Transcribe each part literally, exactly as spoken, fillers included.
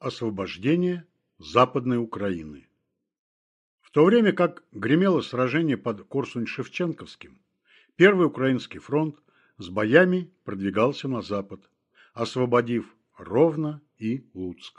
Освобождение Западной Украины. В то время как гремело сражение под Корсунь-Шевченковским, Первый Украинский фронт с боями продвигался на запад, освободив Ровно и Луцк.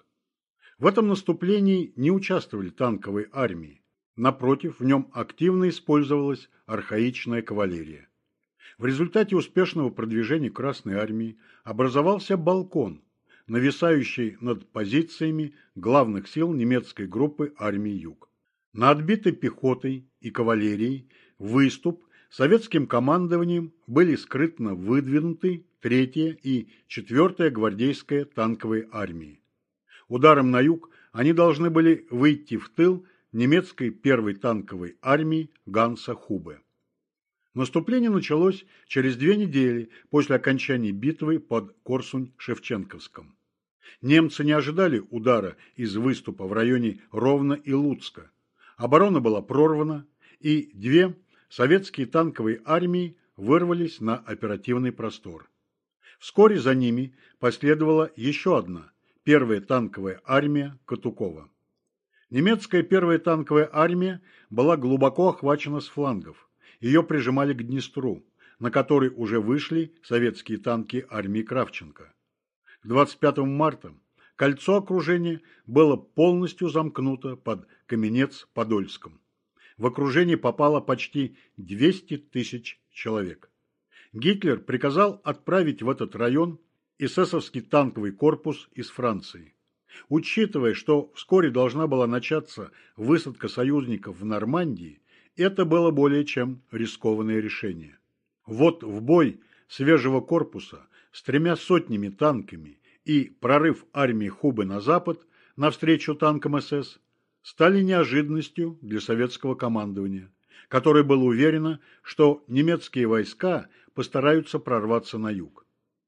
В этом наступлении не участвовали танковые армии, напротив, в нем активно использовалась архаичная кавалерия. В результате успешного продвижения Красной армии образовался балкон, нависающий над позициями главных сил немецкой группы армии Юг. На отбитой пехотой и кавалерией выступ советским командованием были скрытно выдвинуты третья и четвёртая гвардейская танковые армии. Ударом на юг они должны были выйти в тыл немецкой первой танковой армии Ганса Хубе. Наступление началось через две недели после окончания битвы под Корсунь-Шевченковском. Немцы не ожидали удара из выступа в районе Ровно и Луцка. Оборона была прорвана, и две советские танковые армии вырвались на оперативный простор. Вскоре за ними последовала еще одна, первая танковая армия Катукова. Немецкая первая танковая армия была глубоко охвачена с флангов. Ее прижимали к Днестру, на который уже вышли советские танки армии Кравченко. К двадцать пятому марта кольцо окружения было полностью замкнуто под Каменец-Подольском. В окружение попало почти двести тысяч человек. Гитлер приказал отправить в этот район эсэсовский танковый корпус из Франции. Учитывая, что вскоре должна была начаться высадка союзников в Нормандии, это было более чем рискованное решение. Вот в бой свежего корпуса с тремя сотнями танками и прорыв армии Хубе на запад навстречу танкам СС стали неожиданностью для советского командования, которое было уверено, что немецкие войска постараются прорваться на юг.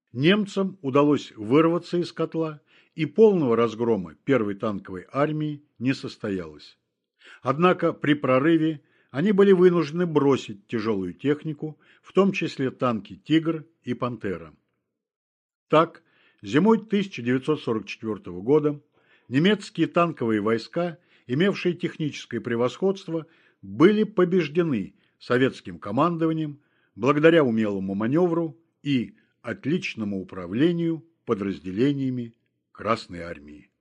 Немцам удалось вырваться из котла, и полного разгрома первой танковой армии не состоялось. Однако при прорыве они были вынуждены бросить тяжелую технику, в том числе танки «Тигр» и «Пантера». Так, зимой тысяча девятьсот сорок четвёртого года немецкие танковые войска, имевшие техническое превосходство, были побеждены советским командованием благодаря умелому маневру и отличному управлению подразделениями Красной армии.